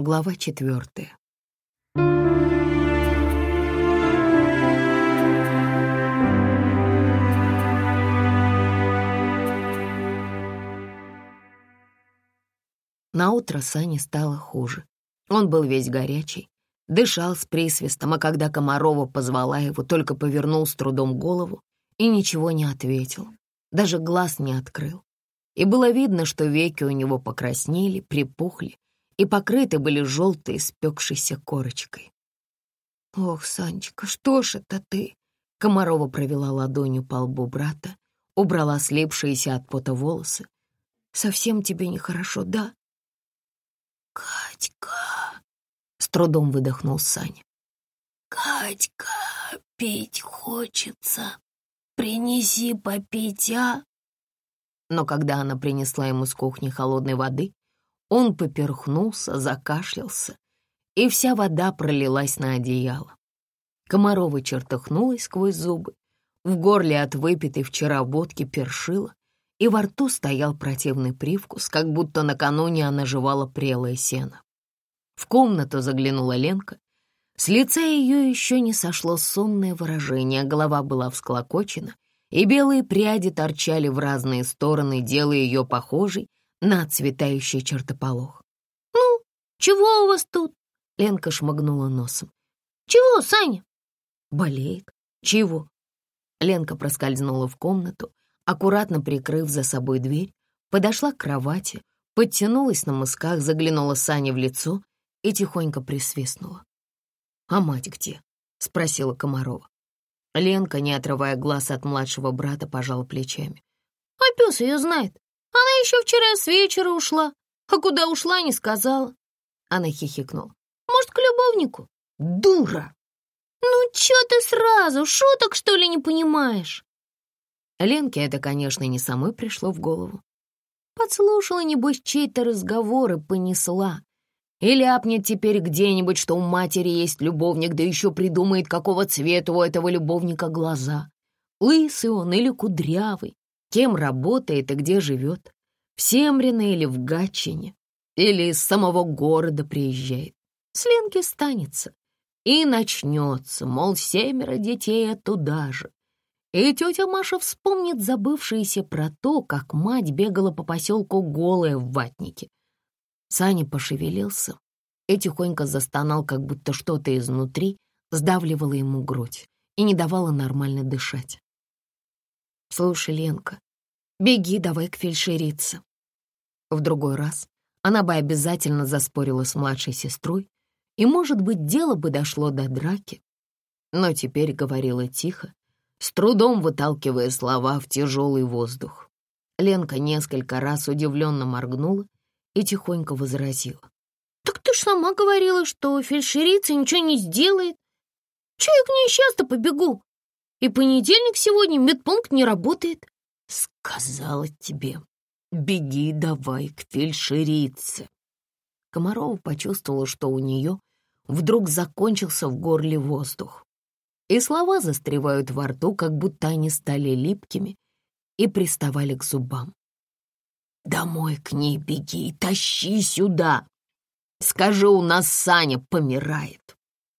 Глава 4. Наутро Сане стало хуже. Он был весь горячий, дышал с присвистом, а когда Комарова позвала его, только повернул с трудом голову и ничего не ответил, даже глаз не открыл. И было видно, что веки у него покраснели, припухли и покрыты были желтой, спекшейся корочкой. «Ох, Санечка, что ж это ты?» Комарова провела ладонью по лбу брата, убрала слипшиеся от пота волосы. «Совсем тебе нехорошо, да?» «Катька!» — с трудом выдохнул Саня. «Катька, пить хочется. Принеси попить, а?» Но когда она принесла ему с кухни холодной воды, он поперхнулся, закашлялся, и вся вода пролилась на одеяло. Комарова чертыхнулась сквозь зубы, в горле от выпитой вчера водки першило, и во рту стоял противный привкус, как будто накануне она жевала прелое сено. В комнату заглянула Ленка. С лица ее еще не сошло сонное выражение, голова была всклокочена, и белые пряди торчали в разные стороны, делая ее похожей на цветающий чертополох. «Ну, чего у вас тут?» Ленка шмыгнула носом. «Чего, Саня?» «Болеет. Чего?» Ленка проскользнула в комнату, аккуратно прикрыв за собой дверь, подошла к кровати, подтянулась на мысках, заглянула Сане в лицо и тихонько присвистнула. «А мать где?» — спросила Комарова. Ленка, не отрывая глаз от младшего брата, пожала плечами. «А пес ее знает. Она еще вчера с вечера ушла. А куда ушла, не сказала». Она хихикнула. «Может, к любовнику?» «Дура!» «Ну, чё ты сразу? Шуток, что ли, не понимаешь?» Ленке это, конечно, не самой пришло в голову. Подслушала, небось, чей-то разговор и понесла. И ляпнет теперь где-нибудь, что у матери есть любовник, да еще придумает, какого цвета у этого любовника глаза. Лысый он или кудрявый, кем работает и где живет. В Семрино или в Гатчине, или из самого города приезжает. С Ленки станется. И начнется, мол, 7 детей оттуда же. И тетя Маша вспомнит забывшееся про то, как мать бегала по поселку голая в ватнике. Саня пошевелился и тихонько застонал, как будто что-то изнутри сдавливало ему грудь и не давало нормально дышать. «Слушай, Ленка, беги давай к фельдшерице». В другой раз она бы обязательно заспорила с младшей сестрой, и, может быть, дело бы дошло до драки, но теперь говорила тихо, с трудом выталкивая слова в тяжелый воздух. Ленка несколько раз удивленно моргнула и тихонько возразила. «Так ты ж сама говорила, что фельдшерица ничего не сделает. Чего я к ней сейчас-то побегу? И понедельник сегодня, медпункт не работает». «Сказала тебе, беги давай к фельдшерице». Комарова почувствовала, что у нее вдруг закончился в горле воздух, и слова застревают во рту, как будто они стали липкими и приставали к зубам. «Домой к ней беги и тащи сюда. Скажи, у нас Саня помирает».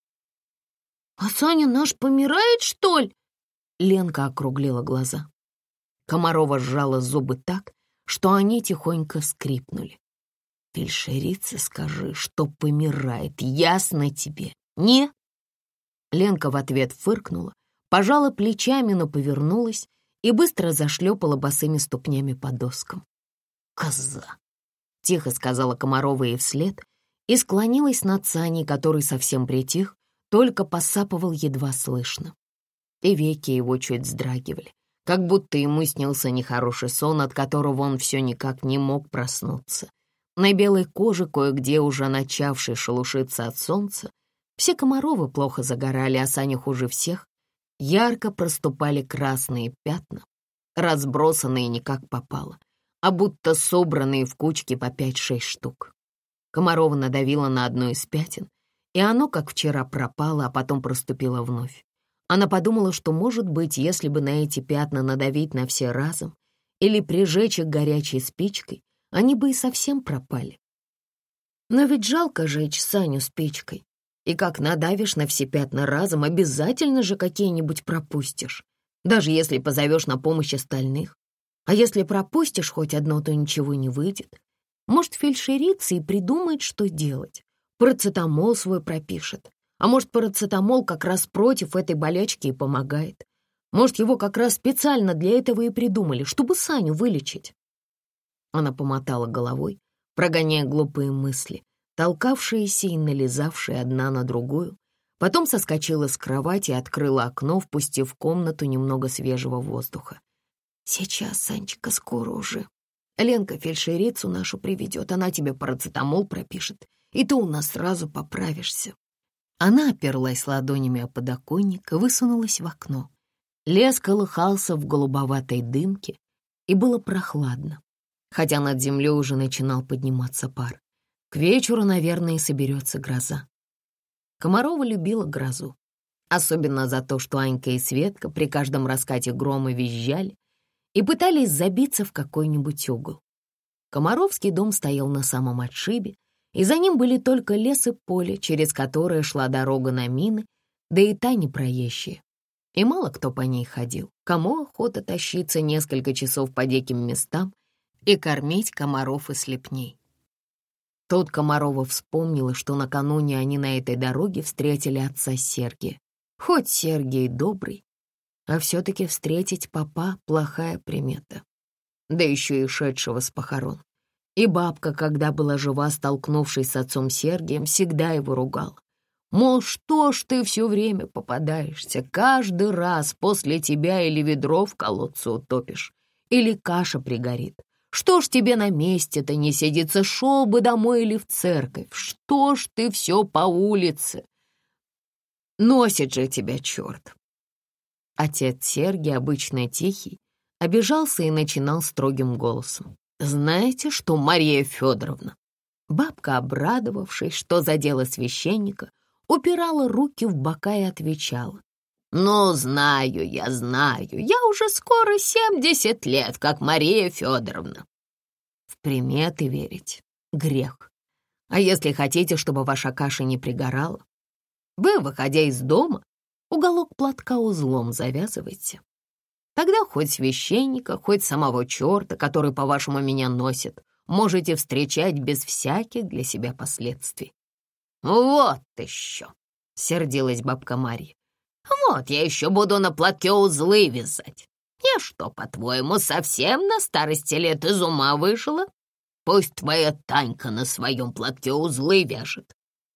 «А Саня наш помирает, что ли?» Ленка округлила глаза. Комарова сжала зубы так, что они тихонько скрипнули. «Фельдшерице скажи, что помирает, ясно тебе, не?» Ленка в ответ фыркнула, пожала плечами, но повернулась и быстро зашлепала босыми ступнями по доскам. «Коза!» — тихо сказала Комарова ей вслед и склонилась над Саней, который совсем притих, только посапывал едва слышно. И веки его чуть вздрагивали, как будто ему снился нехороший сон, от которого он все никак не мог проснуться. На белой коже, кое-где уже начавшей шелушиться от солнца, все Комаровы плохо загорали, а Саня хуже всех. Ярко проступали красные пятна, разбросанные не как попало, а будто собранные в кучки по 5-6 штук. Комарова надавила на одно из пятен, и оно, как вчера, пропало, а потом проступило вновь. Она подумала, что, может быть, если бы на эти пятна надавить на все разом или прижечь их горячей спичкой, они бы и совсем пропали. Но ведь жалко жечь Саню спичкой. И как надавишь на все пятна разом, обязательно же какие-нибудь пропустишь, даже если позовешь на помощь остальных. А если пропустишь хоть одно, то ничего не выйдет. Может, фельдшерица и придумает, что делать. Парацетамол свой пропишет. А может, парацетамол как раз против этой болячки и помогает. Может, его как раз специально для этого и придумали, чтобы Саню вылечить. Она помотала головой, прогоняя глупые мысли, толкавшиеся и налезавшие одна на другую. Потом соскочила с кровати и открыла окно, впустив в комнату немного свежего воздуха. «Сейчас, Санечка, скоро уже. Ленка фельдшерицу нашу приведет, она тебе парацетамол пропишет, и ты у нас сразу поправишься». Она оперлась ладонями о подоконник и высунулась в окно. Лес колыхался в голубоватой дымке, и было прохладно, хотя над землей уже начинал подниматься пар. К вечеру, наверное, и соберется гроза. Комарова любила грозу, особенно за то, что Анька и Светка при каждом раскате грома визжали и пытались забиться в какой-нибудь угол. Комаровский дом стоял на самом отшибе, и за ним были только лес и поле, через которое шла дорога на мины, да и та непроезжая. И мало кто по ней ходил. Кому охота тащиться несколько часов по диким местам и кормить комаров и слепней. Тут Комарова вспомнила, что накануне они на этой дороге встретили отца Сергия. Хоть Сергий добрый, а все-таки встретить попа — плохая примета. Да еще и шедшего с похорон. И бабка, когда была жива, столкнувшись с отцом Сергием, всегда его ругала. Мол, что ж ты все время попадаешься, каждый раз после тебя или ведро в колодце утопишь, или каша пригорит. Что ж тебе на месте-то не сидится, шел бы домой или в церковь, что ж ты все по улице? Носит же тебя черт. Отец Сергий, обычно тихий, обижался и начинал строгим голосом. «Знаете что, Мария Федоровна?» Бабка, обрадовавшись, что задела священника, упирала руки в бока и отвечала. «Ну, знаю, я уже скоро 70 лет, как Мария Федоровна». В приметы верить — грех. А если хотите, чтобы ваша каша не пригорала, вы, выходя из дома, уголок платка узлом завязывайте. Тогда хоть священника, хоть самого черта, который, по-вашему, меня носит, можете встречать без всяких для себя последствий. «Вот еще!» — сердилась бабка Марья. «Вот я еще буду на платке узлы вязать. Я что, по-твоему, совсем на старости лет из ума вышла? Пусть твоя Танька на своем платке узлы вяжет.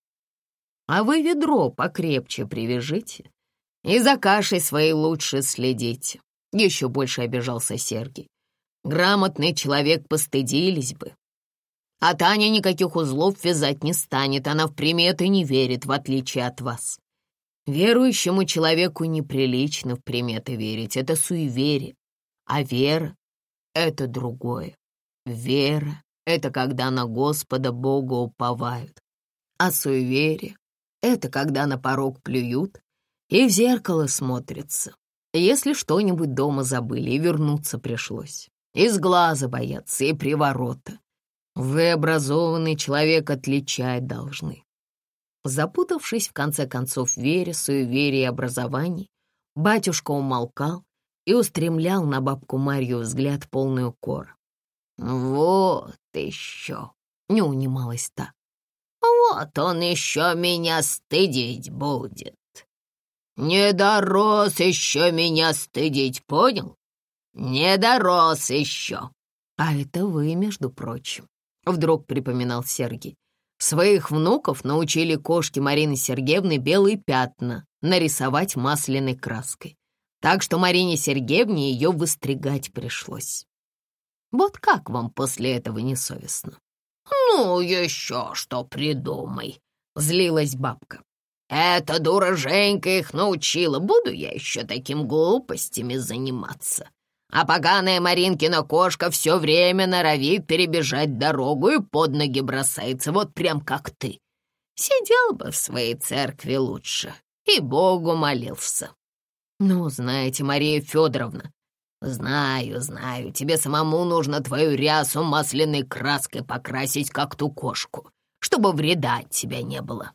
А вы ведро покрепче привяжите и за кашей своей лучше следите». Еще больше обижался Сергий. Грамотный человек постыдились бы. А Таня никаких узлов вязать не станет, она в приметы не верит, в отличие от вас. Верующему человеку неприлично в приметы верить, это суеверие. А вера — это другое. Вера — это когда на Господа Бога уповают. А суеверие — это когда на порог плюют и в зеркало смотрятся. Если что-нибудь дома забыли и вернуться пришлось. Из глаза боятся и приворота. Вы, образованный человек, отличать должны. Запутавшись в конце концов в вере, суеверии и образовании, батюшка умолкал и устремлял на бабку Марью взгляд полный укора. «Вот еще!» — не унималась та. «Вот он еще меня стыдить будет. Не дорос еще меня стыдить, понял? Не дорос еще!» «А это вы, между прочим», — вдруг припоминал Сергий. «Своих внуков научили кошки Марины Сергеевны белые пятна нарисовать масляной краской. Так что Марине Сергеевне ее выстригать пришлось. Вот как вам после этого не совестно?» «Ну, еще что придумай», — злилась бабка. «Эта дура Женька их научила. Буду я еще таким глупостями заниматься. А поганая Маринкина кошка все время норовит перебежать дорогу и под ноги бросается, вот прям как ты. Сидел бы в своей церкви лучше и Богу молился». «Ну, знаете, Мария Федоровна, знаю, тебе самому нужно твою рясу масляной краской покрасить, как ту кошку. чтобы вреда от тебя не было».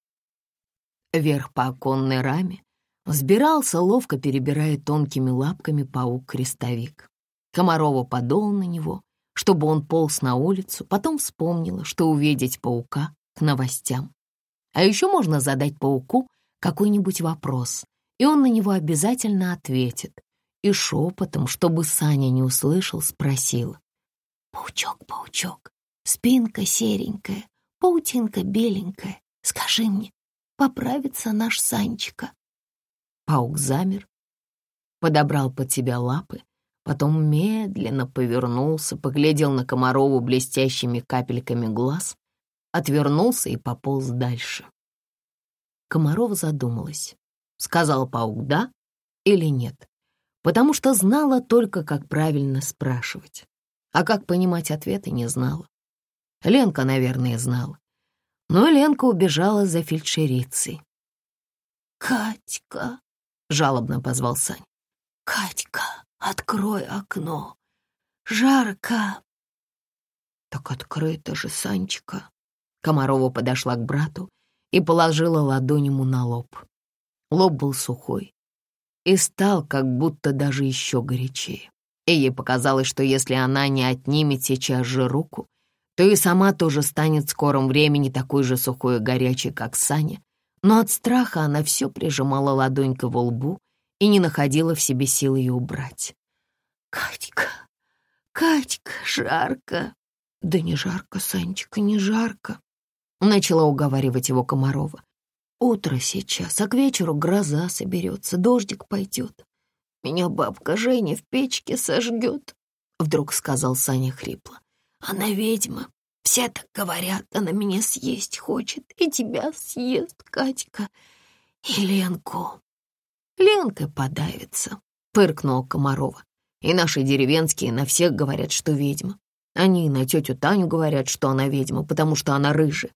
Вверх по оконной раме взбирался, ловко перебирая тонкими лапками, паук-крестовик. Комарова подула на него, чтобы он полз на улицу, потом вспомнила, что увидеть паука к новостям. А еще можно задать пауку какой-нибудь вопрос, и он на него обязательно ответит. И шепотом, чтобы Саня не услышал, спросила: «Паучок, паучок, спинка серенькая, паутинка беленькая, скажи мне, поправится наш Санечка?» Паук замер, подобрал под себя лапы, потом медленно повернулся, поглядел на Комарову блестящими капельками глаз, отвернулся и пополз дальше. Комарова задумалась, сказал паук «да» или «нет», потому что знала только, как правильно спрашивать, а как понимать ответы не знала. Ленка, наверное, знала, но Ленка убежала за фельдшерицей. «Катька!» — жалобно позвал Сань. «Катька, открой окно! Жарко!» «Так открыто же, Санечка!» Комарова подошла к брату и положила ладонь ему на лоб. Лоб был сухой и стал как будто даже еще горячее. И ей показалось, что если она не отнимет сейчас же руку, то и сама тоже станет в скором времени такой же сухой и горячей, как Саня. Но от страха она все прижимала ладонь к его лбу и не находила в себе сил ее убрать. «Катька, Катька, жарко!» «Да не жарко, Санечка, не жарко!» Начала уговаривать его Комарова. «Утро сейчас, а к вечеру гроза соберется, дождик пойдет. Меня бабка Женя в печке сожгет», — вдруг сказал Саня хрипло. «Она ведьма, все так говорят, она меня съесть хочет, и тебя съест, Катька, и Ленку». «Ленкой подавится», — фыркнула Комарова. «И наши деревенские на всех говорят, что ведьма. Они и на тетю Таню говорят, что она ведьма, потому что она рыжая».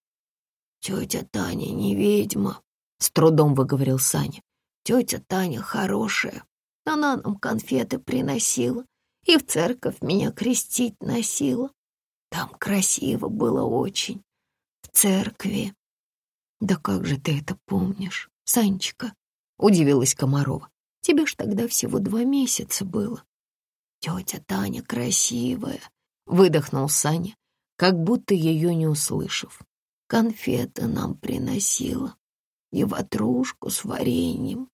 «Тетя Таня не ведьма», — с трудом выговорил Саня. «Тетя Таня хорошая. Она нам конфеты приносила и в церковь меня крестить носила. Там красиво было очень. В церкви». «Да как же ты это помнишь, Санечка?» — удивилась Комарова. «Тебе ж тогда всего 2 месяца было». «Тетя Таня красивая», — выдохнул Саня, как будто ее не услышав. «Конфеты нам приносила и ватрушку с вареньем».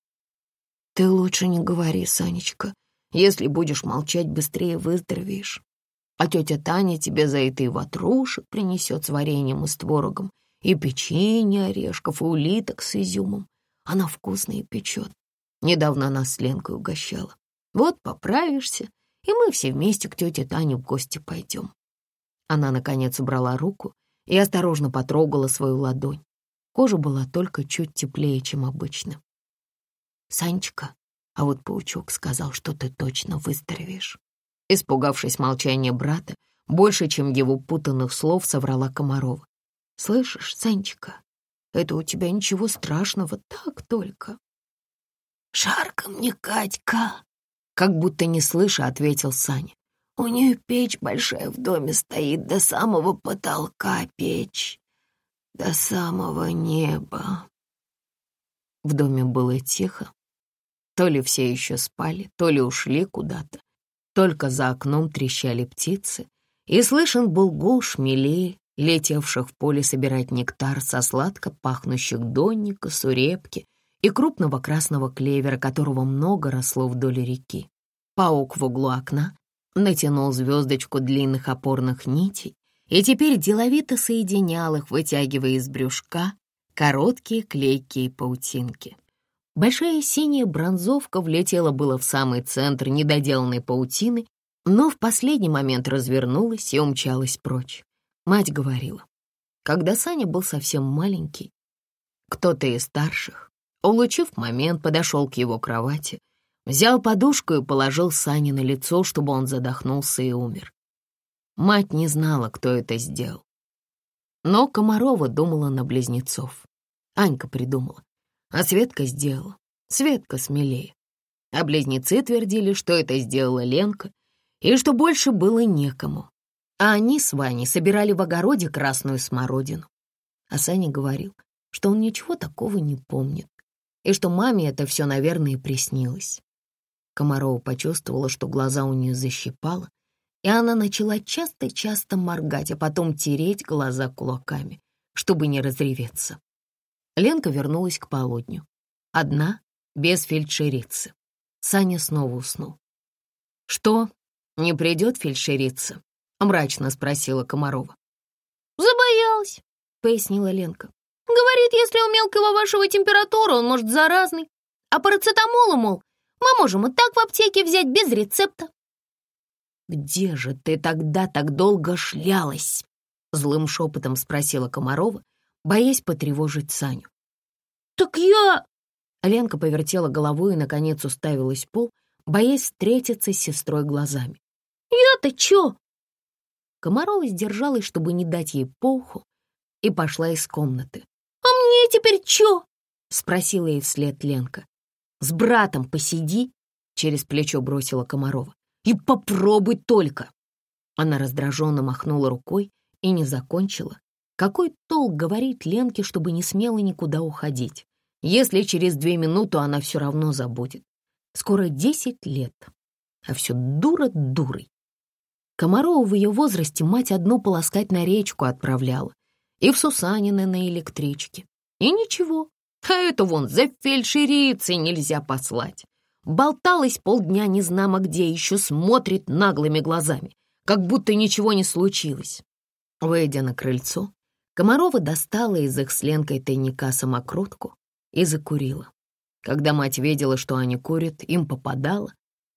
«Ты лучше не говори, Санечка. Если будешь молчать, быстрее выздоровеешь. А тетя Таня тебе за это и ватрушек принесет с вареньем и с творогом, и печенье, орешков, и улиток с изюмом. Она вкусные печет. Недавно нас с Ленкой угощала. Вот поправишься, и мы все вместе к тете Тане в гости пойдем». Она, наконец, убрала руку и осторожно потрогала свою ладонь. Кожа была только чуть теплее, чем обычно. «Санечка, а вот паучок сказал, что ты точно выздоровеешь». Испугавшись молчания брата, больше, чем его путанных слов, соврала Комарова. «Слышишь, Санечка, это у тебя ничего страшного, так только». «Жарко мне, Катька», — как будто не слыша, ответил Саня. «У нее печь большая в доме стоит, до самого потолка печь, до самого неба». В доме было тихо. То ли все еще спали, то ли ушли куда-то. Только за окном трещали птицы, и слышен был гул шмелей, летевших в поле собирать нектар со сладко пахнущих донника, сурепки и крупного красного клевера, которого много росло вдоль реки. Паук в углу окна натянул звездочку длинных опорных нитей и теперь деловито соединял их, вытягивая из брюшка короткие клейкие паутинки. Большая синяя бронзовка влетела было в самый центр недоделанной паутины, но в последний момент развернулась и умчалась прочь. Мать говорила, когда Саня был совсем маленький, кто-то из старших, улучив момент, подошел к его кровати, взял подушку и положил Сане на лицо, чтобы он задохнулся и умер. Мать не знала, кто это сделал. Но Комарова думала на близнецов. Анька придумала, а Светка сделала. Светка смелее. А близнецы твердили, что это сделала Ленка, и что больше было некому. А они с Ваней собирали в огороде красную смородину. А Саня говорил, что он ничего такого не помнит, и что маме это все, наверное, приснилось. Комарова почувствовала, что глаза у нее защипало, и она начала часто-часто моргать, а потом тереть глаза кулаками, чтобы не разреветься. Ленка вернулась к полудню. Одна, без фельдшерицы. Саня снова уснул. «Что, не придет фельдшерица?» — мрачно спросила Комарова. «Забоялась», — пояснила Ленка. «Говорит, если у мелкого вашего температура, он может заразный. А парацетамола, мол, мы можем и так в аптеке взять без рецепта». «Где же ты тогда так долго шлялась?» — злым шепотом спросила Комарова, боясь потревожить Саню. «Так я...» Ленка повертела головой и, наконец, уставилась в пол, боясь встретиться с сестрой глазами. «Я-то чё?» Комарова сдержалась, чтобы не дать ей по уху, и пошла из комнаты. «А мне теперь чё?» — спросила ей вслед Ленка. «С братом посиди», — через плечо бросила Комарова. «И попробуй только». Она раздраженно махнула рукой и не закончила. Какой толк говорить Ленке, чтобы не смела никуда уходить, если через 2 минуты она все равно забудет? Скоро 10 лет, а все дура дурой. Комарову в ее возрасте мать одну полоскать на речку отправляла и в Сусанино на электричке. И ничего, а это вон за фельдшерицей нельзя послать. Болталась полдня незнамо где, еще смотрит наглыми глазами, как будто ничего не случилось. Выйдя на крыльцо, Комарова достала из их с Ленкой тайника самокрутку и закурила. Когда мать видела, что они курят, им попадало.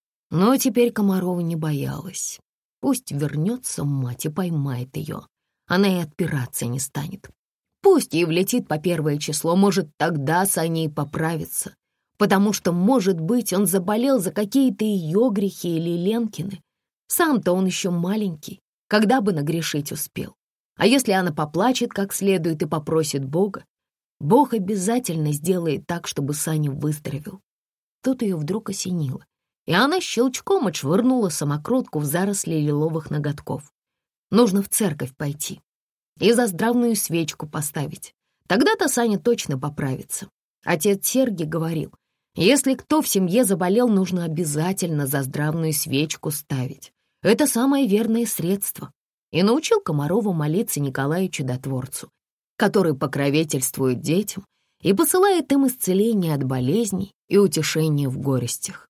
Но теперь Комарова не боялась. Пусть вернется мать и поймает ее. Она и отпираться не станет. Пусть ей влетит по 1 число, может, тогда Саня и поправится. Потому что, может быть, он заболел за какие-то ее грехи или Ленкины. Сам-то он еще маленький, когда бы нагрешить успел. А если она поплачет как следует и попросит Бога, Бог обязательно сделает так, чтобы Саня выздоровел. Тут ее вдруг осенило, и она щелчком отшвырнула самокрутку в заросли лиловых ноготков. Нужно в церковь пойти и заздравную свечку поставить. Тогда-то Саня точно поправится. Отец Сергий говорил, если кто в семье заболел, нужно обязательно заздравную свечку ставить. Это самое верное средство. И научил Комарову молиться Николаю Чудотворцу, который покровительствует детям и посылает им исцеление от болезней и утешение в горестях.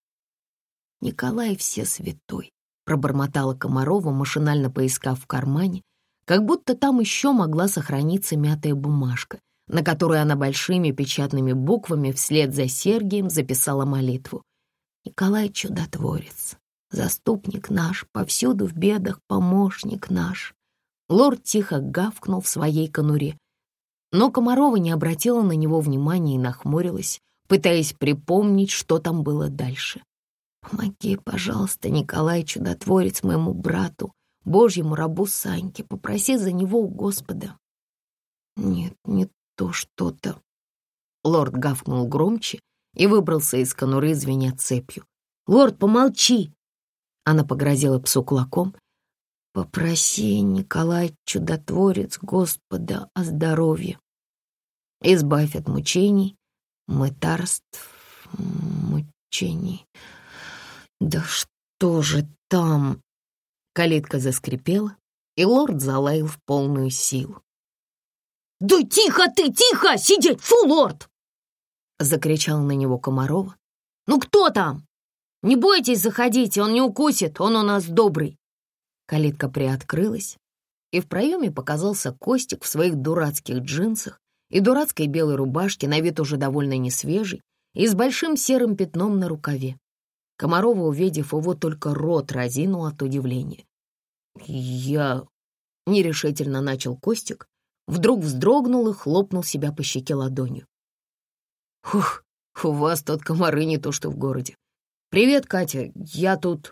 «Николай Всесвятой», — пробормотала Комарова, машинально поискав в кармане, как будто там еще могла сохраниться мятая бумажка, на которой она большими печатными буквами вслед за Сергием записала молитву. «Николай Чудотворец, заступник наш, повсюду в бедах помощник наш». Лорд тихо гавкнул в своей конуре, но Комарова не обратила на него внимания и нахмурилась, пытаясь припомнить, что там было дальше. «Помоги, пожалуйста, Николай Чудотворец, моему брату, Божьему рабу Саньке, попроси за него у Господа». «Нет, не то что-то». Лорд гавкнул громче и выбрался из конуры, звеня цепью. «Лорд, помолчи!» Она погрозила псу кулаком. «Попроси, Николай Чудотворец, Господа о здоровье. Избавь от мучений, мытарств, мучений. Да что же там?» Калитка заскрипела, и лорд залаял в полную силу. «Да тихо ты, тихо! Сидеть! Фу, лорд!» Закричала на него Комарова. «Ну кто там? Не бойтесь, заходите, он не укусит, он у нас добрый». Калитка приоткрылась, и в проеме показался Костик в своих дурацких джинсах и дурацкой белой рубашке, на вид уже довольно несвежий, и с большим серым пятном на рукаве. Комарова, увидев его, только рот разинул от удивления. «Я...» — нерешительно начал Костик, вдруг вздрогнул и хлопнул себя по щеке ладонью. «Ух, у вас тут комары не то что в городе. Привет, Катя, я тут...»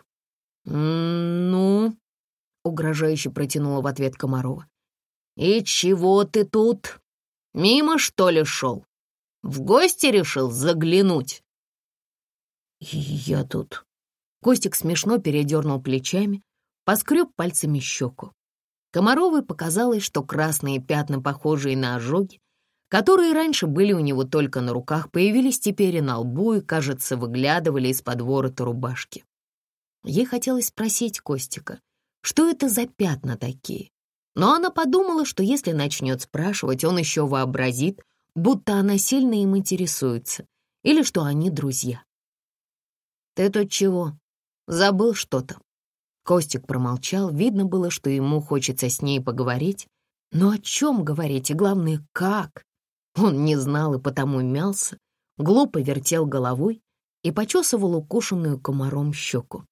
«Ну...» — угрожающе протянула в ответ Комарова. «И чего ты тут? Мимо, что ли, шел? В гости решил заглянуть?» «Я тут...» Костик смешно передернул плечами, поскреб пальцами щеку. Комаровой показалось, что красные пятна, похожие на ожоги, которые раньше были у него только на руках, появились теперь и на лбу и, кажется, выглядывали из-под ворота рубашки. Ей хотелось спросить Костика, что это за пятна такие, но она подумала, что если начнет спрашивать, он еще вообразит, будто она сильно им интересуется или что они друзья. «Ты тут чего? Забыл что-то?» Костик промолчал, видно было, что ему хочется с ней поговорить, но о чем говорить и, главное, как? Он не знал и потому мялся, глупо вертел головой и почесывал укушенную комаром щеку.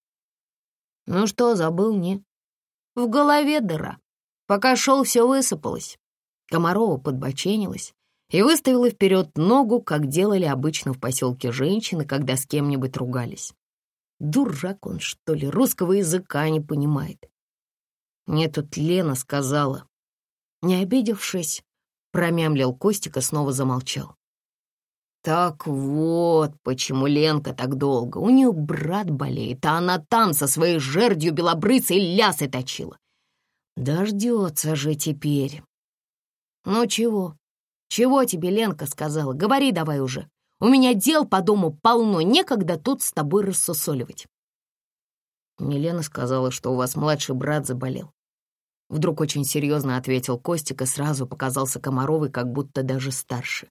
«Ну что, забыл, не? В голове дыра. Пока шел, все высыпалось». Комарова подбоченилась и выставила вперед ногу, как делали обычно в поселке женщины, когда с кем-нибудь ругались. Дурак он, что ли, русского языка не понимает. Мне тут Лена сказала. Не обидевшись, промямлил Костик и снова замолчал. Так вот, почему Ленка так долго. У нее брат болеет, а она там со своей жердью белобрысой лясы точила. Дождется же теперь. Ну чего? Чего тебе Ленка сказала? Говори давай уже. У меня дел по дому полно, некогда тут с тобой рассусоливать. Мне Лена сказала, что у вас младший брат заболел. Вдруг очень серьезно ответил Костик и сразу показался Комаровой, как будто даже старше.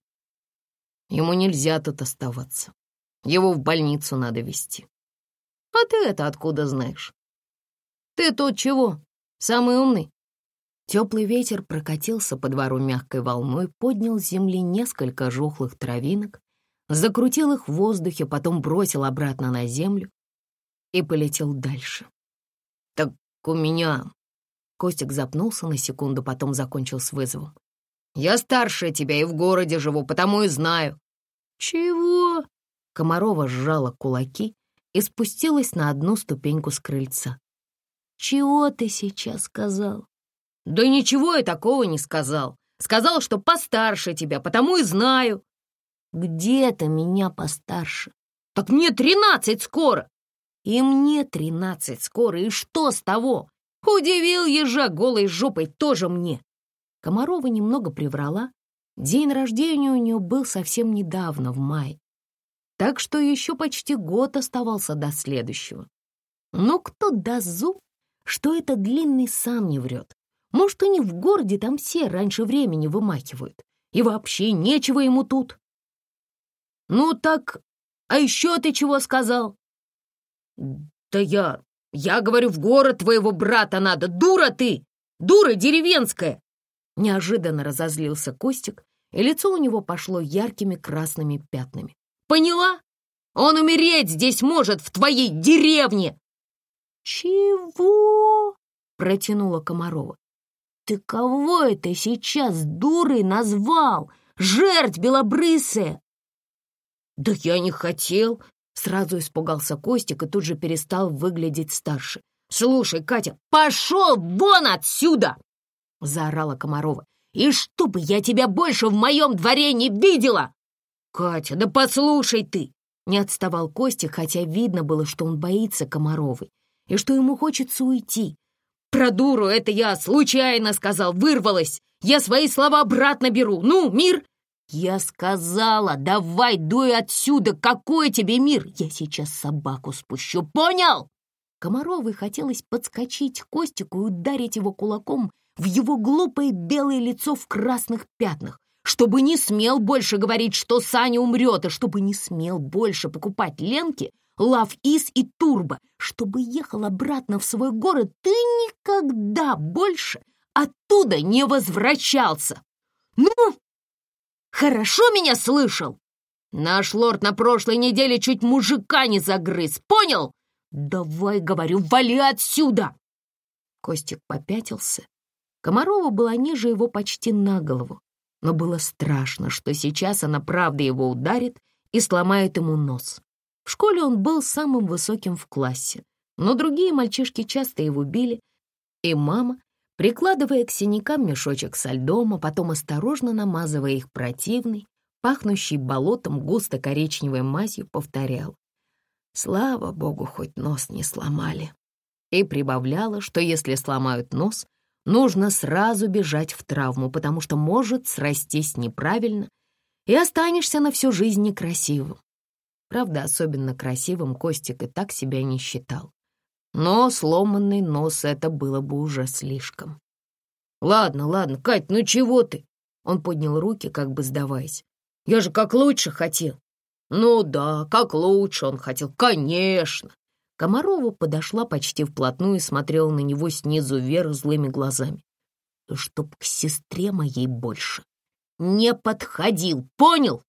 Ему нельзя тут оставаться. Его в больницу надо везти. А ты это откуда знаешь? Ты тут чего? Самый умный? Теплый ветер прокатился по двору мягкой волной, поднял с земли несколько жухлых травинок, закрутил их в воздухе, потом бросил обратно на землю и полетел дальше. «Так у меня...» Костик запнулся на секунду, потом закончил с вызовом. «Я старше тебя и в городе живу, потому и знаю». «Чего?» Комарова сжала кулаки и спустилась на одну ступеньку с крыльца. «Чего ты сейчас сказал?» «Да ничего я такого не сказал. Сказал, что постарше тебя, потому и знаю». «Где-то меня постарше». «Так мне 13 скоро». «И мне 13 скоро, и что с того? Удивил ежа голой жопой тоже мне». Комарова немного приврала. День рождения у нее был совсем недавно, в мае. Так что еще почти год оставался до следующего. Но кто даст зуб, что этот длинный сам не врет? Может, и не в городе, там все раньше времени вымахивают. И вообще нечего ему тут. «Ну так, а еще ты чего сказал?» «Да я говорю, в город твоего брата надо. Дура ты! Дура деревенская!» Неожиданно разозлился Костик, и лицо у него пошло яркими красными пятнами. «Поняла? Он умереть здесь может, в твоей деревне!» «Чего?» — протянула Комарова. «Ты кого это сейчас дурой назвал? Жерть белобрысая!» «Да я не хотел!» — сразу испугался Костик и тут же перестал выглядеть старше. «Слушай, Катя, пошел вон отсюда!» — заорала Комарова. «И чтобы я тебя больше в моем дворе не видела!» «Катя, да послушай ты!» — не отставал Костик, хотя видно было, что он боится Комаровой и что ему хочется уйти. «Про дуру это я случайно сказал, вырвалась. Я свои слова обратно беру. Ну, мир!» «Я сказала, давай дуй отсюда. Какой тебе мир? Я сейчас собаку спущу, понял?» Комаровой хотелось подскочить к Костику и ударить его кулаком в его глупое белое лицо в красных пятнах, чтобы не смел больше говорить, что Саня умрет, и чтобы не смел больше покупать Ленке Лав-Из и Турбо, чтобы ехал обратно в свой город и никогда больше оттуда не возвращался. «Ну, хорошо меня слышал? Наш лорд на прошлой неделе чуть мужика не загрыз, понял? Давай, говорю, вали отсюда!» Костик попятился. Комарова была ниже его почти на голову, но было страшно, что сейчас она правда его ударит и сломает ему нос. В школе он был самым высоким в классе, но другие мальчишки часто его били, и мама, прикладывая к синякам мешочек со льдом, а потом осторожно намазывая их противной, пахнущей болотом густо-коричневой мазью, повторяла: «Слава богу, хоть нос не сломали», и прибавляла, что если сломают нос, нужно сразу бежать в травму, потому что может срастись неправильно, и останешься на всю жизнь некрасивым. Правда, особенно красивым Костик и так себя не считал. Но сломанный нос — это было бы уже слишком. «Ладно, ладно, Кать, ну чего ты?» Он поднял руки, как бы сдаваясь. «Я же как лучше хотел». «Ну да, как лучше он хотел, конечно». Комарова подошла почти вплотную и смотрела на него снизу вверх злыми глазами. «Чтоб к сестре моей больше не подходил, понял?»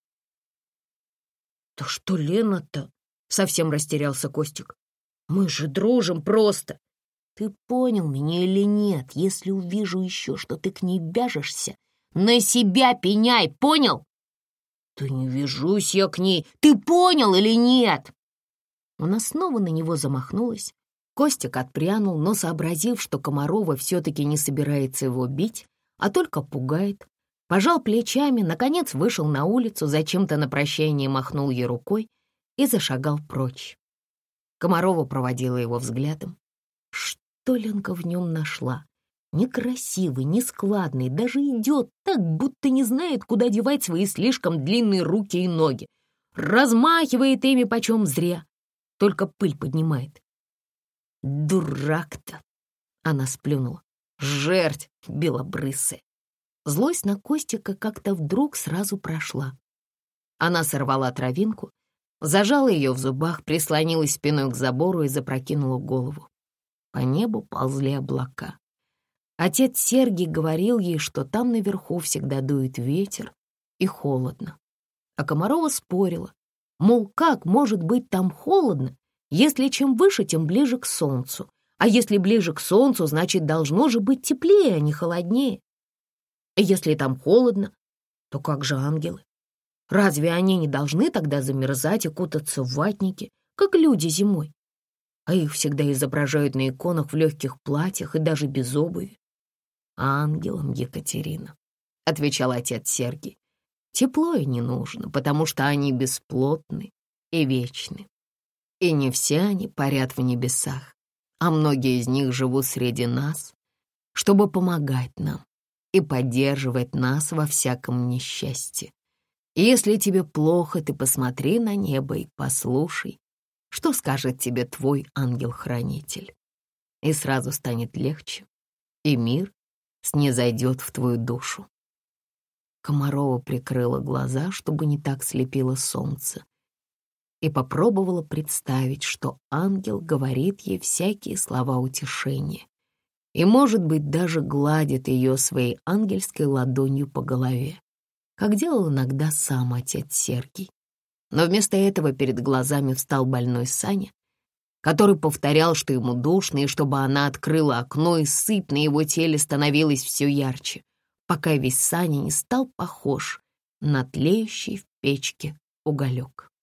«Да что Лена-то?» — совсем растерялся Костик. «Мы же дружим просто». «Ты понял меня или нет? Если увижу еще, что ты к ней вяжешься, на себя пеняй, понял?» «Да не вяжусь я к ней. Ты понял или нет?» Она снова на него замахнулась. Костик отпрянул, но, сообразив, что Комарова все-таки не собирается его бить, а только пугает, пожал плечами, наконец вышел на улицу, зачем-то на прощание махнул ей рукой и зашагал прочь. Комарова проводила его взглядом. Что Ленка в нем нашла? Некрасивый, нескладный, даже идет так, будто не знает, куда девать свои слишком длинные руки и ноги. Размахивает ими почем зря, только пыль поднимает. «Дурак-то!» — она сплюнула. «Жерть белобрысая!» Злость на Костика как-то вдруг сразу прошла. Она сорвала травинку, зажала ее в зубах, прислонилась спиной к забору и запрокинула голову. По небу ползли облака. Отец Сергий говорил ей, что там наверху всегда дует ветер и холодно. А Комарова спорила, мол, как может быть там холодно, если чем выше, тем ближе к солнцу, а если ближе к солнцу, значит, должно же быть теплее, а не холоднее. И если там холодно, то как же ангелы? Разве они не должны тогда замерзать и кутаться в ватники, как люди зимой? А их всегда изображают на иконах в легких платьях и даже без обуви. «Ангелам, Екатерина», — отвечал отец Сергий, — «тепло и не нужно, потому что они бесплотны и вечны. И не все они парят в небесах, а многие из них живут среди нас, чтобы помогать нам и поддерживать нас во всяком несчастье. И если тебе плохо, ты посмотри на небо и послушай, что скажет тебе твой ангел-хранитель. И сразу станет легче, и мир снизойдет в твою душу». Комарова прикрыла глаза, чтобы не так слепило солнце, и попробовала представить, что ангел говорит ей всякие слова утешения и, может быть, даже гладит ее своей ангельской ладонью по голове, как делал иногда сам отец Сергий. Но вместо этого перед глазами встал больной Саня, который повторял, что ему душно, и чтобы она открыла окно, и сыпь на его теле становилась все ярче, пока весь Саня не стал похож на тлеющий в печке уголек.